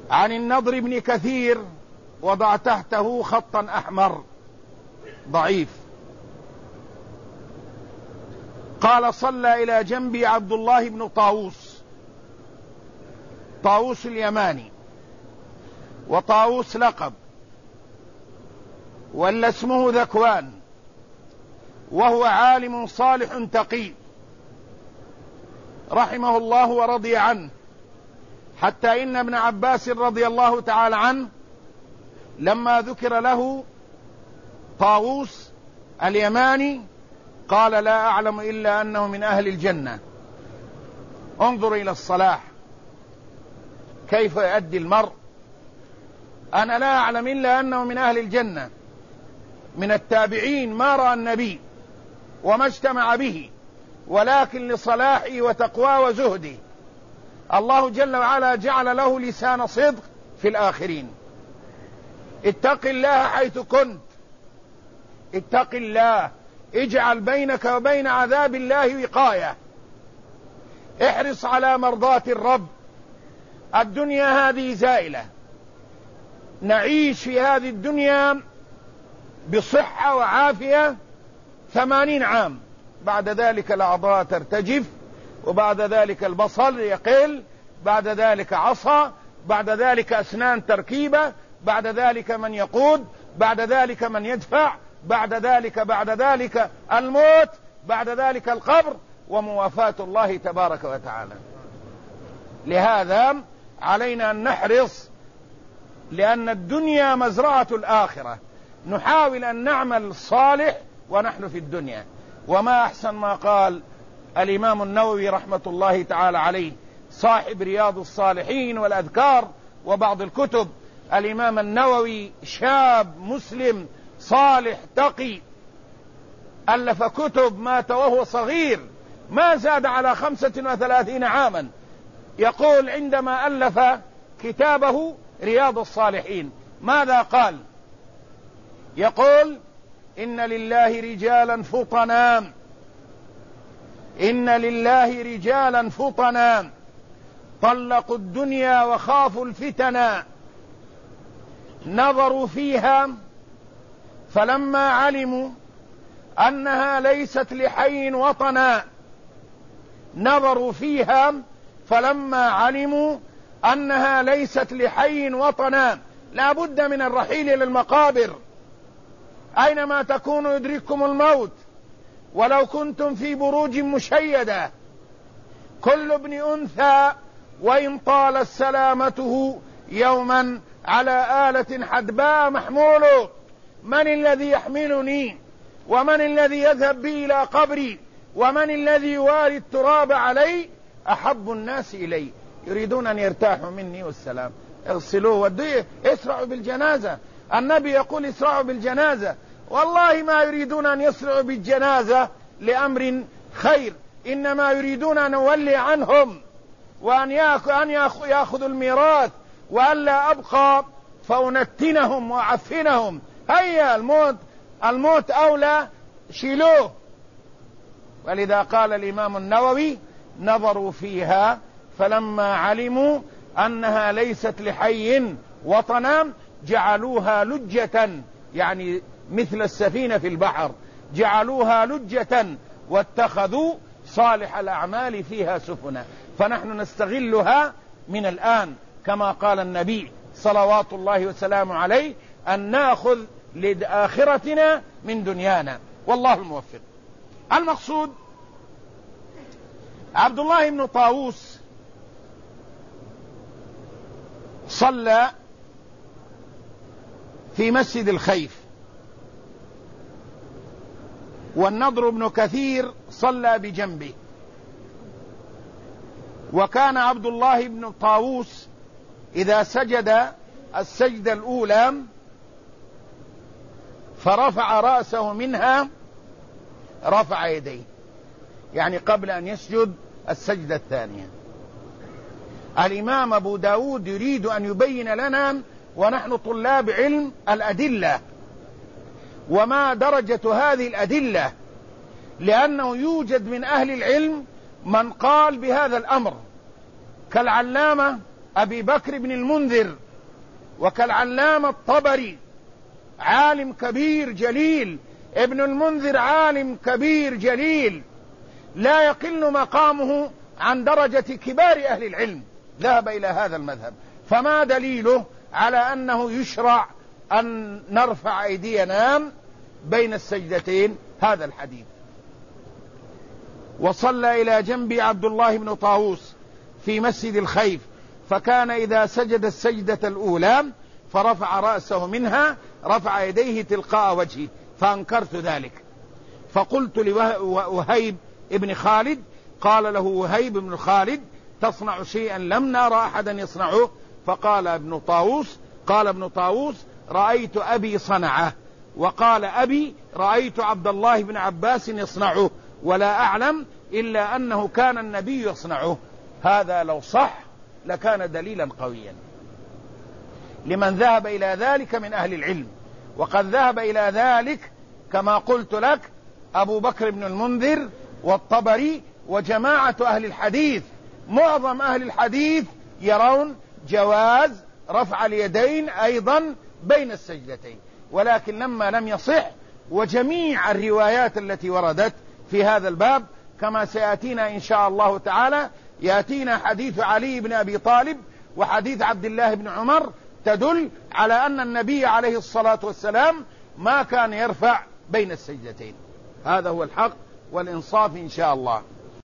عن النضر بن كثير، وضع تحته خطا أحمر ضعيف، قال: صلى إلى جنبي عبد الله بن طاووس، طاووس اليماني، وطاووس لقب، ولا اسمه ذكوان، وهو عالم صالح تقي رحمه الله ورضي عنه، حتى إن ابن عباس رضي الله تعالى عنه لما ذكر له طاووس اليماني قال: لا أعلم إلا أنه من أهل الجنة. انظر إلى الصلاح كيف يؤدي المرء. أنا لا أعلم إلا أنه من أهل الجنة، من التابعين ما رأى النبي وما اجتمع به، ولكن لصلاحه وتقواه وزهده الله جل وعلا جعل له لسان صدق في الآخرين. اتق الله حيث كنت، اتق الله، اجعل بينك وبين عذاب الله وقاية، احرص على مرضاة الرب. الدنيا هذه زائلة، نعيش في هذه الدنيا بصحة وعافية 80 عام، بعد ذلك الأعضاء ترتجف، وبعد ذلك البصر يقل، بعد ذلك عصا، بعد ذلك أسنان تركيبة، بعد ذلك من يقود، بعد ذلك من يدفع، بعد ذلك الموت، بعد ذلك القبر، وموافاة الله تبارك وتعالى. لهذا علينا أن نحرص، لأن الدنيا مزرعة الآخرة، نحاول أن نعمل الصالح ونحن في الدنيا. وما أحسن ما قال الإمام النووي رحمة الله تعالى عليه، صاحب رياض الصالحين والأذكار وبعض الكتب. الإمام النووي شاب مسلم صالح تقي، ألف كتب، مات وهو صغير، ما زاد على 35 عاما. يقول عندما ألف كتابه رياض الصالحين ماذا قال؟ يقول: إن لله رجالا فطنا، إن لله رجالا فطنا طلقوا الدنيا وخافوا الفتنا، نظروا فيها فلما علموا أنها ليست لحي وطنا، نظروا فيها فلما علموا أنها ليست لحي وطنا. لا بد من الرحيل إلى المقابر، أينما تكونوا يدرككم الموت ولو كنتم في بروج مشيدة. كل ابن أنثى وإن طالت سلامته يوما على آلة حدباء محمول. من الذي يحملني؟ ومن الذي يذهب بي إلى قبري؟ ومن الذي يواري التراب علي؟ أحب الناس إلي يريدون أن يرتاحوا مني والسلام، اغسلوه وديه، اسرعوا بالجنازة. النبي يقول: اسرعوا بالجنازة. والله ما يريدون أن يسرعوا بالجنازة لأمر خير، إنما يريدون أن نولي عنهم وأن يأخذوا الميراث، وألا أبقى فأنتنهم وأعفنهم. هيا الموت أولى، شيلوه. ولذا قال الإمام النووي: نظروا فيها فلما علموا أنها ليست لحي وطنا جعلوها لجة، يعني مثل السفينة في البحر، جعلوها لجة واتخذوا صالح الأعمال فيها سفنا. فنحن نستغلها من الآن، كما قال النبي صلوات الله وسلامه عليه: أن نأخذ لآخرتنا من دنيانا، والله الموفق. المقصود عبد الله بن طاووس صلى في مسجد الخيف، والنضر بن كثير صلى بجنبه. وكان عبد الله بن طاووس إذا سجد السجدة الأولى فرفع رأسه منها رفع يديه، يعني قبل أن يسجد السجدة الثانية. الإمام أبو داود يريد أن يبين لنا ونحن طلاب علم الأدلة وما درجة هذه الأدلة، لأنه يوجد من أهل العلم من قال بهذا الأمر كالعلامة أبي بكر بن المنذر وكالعلامة الطبري عالم كبير جليل، ابن المنذر عالم كبير جليل لا يقل مقامه عن درجة كبار أهل العلم، ذهب إلى هذا المذهب. فما دليله على أنه يشرع أن نرفع أيدينا بين السجدتين؟ هذا الحديث. وصلى إلى جنب عبد الله بن طاووس في مسجد الخيف، فكان إذا سجد السجدة الأولى فرفع رأسه منها رفع يديه تلقاء وجهه، فأنكرت ذلك. فقلت لوهيب ابن خالد، قال له وهيب بن خالد: تصنع شيئا لم نرى أحدا يصنعه. فقال ابن طاووس: رأيت أبي صنعه، وقال أبي: رأيت عبد الله بن عباس يصنعه، ولا أعلم إلا أنه كان النبي يصنعه. هذا لو صح لكان دليلا قويا لمن ذهب إلى ذلك من أهل العلم. وقد ذهب إلى ذلك كما قلت لك أبو بكر بن المنذر والطبري وجماعة أهل الحديث. معظم أهل الحديث يرون جواز رفع اليدين أيضا بين السجدتين، ولكن لما لم يصح، وجميع الروايات التي وردت في هذا الباب كما سيأتينا إن شاء الله تعالى، يأتينا حديث علي بن أبي طالب وحديث عبد الله بن عمر تدل على أن النبي عليه الصلاة والسلام ما كان يرفع بين السجدتين. هذا هو الحق والإنصاف إن شاء الله.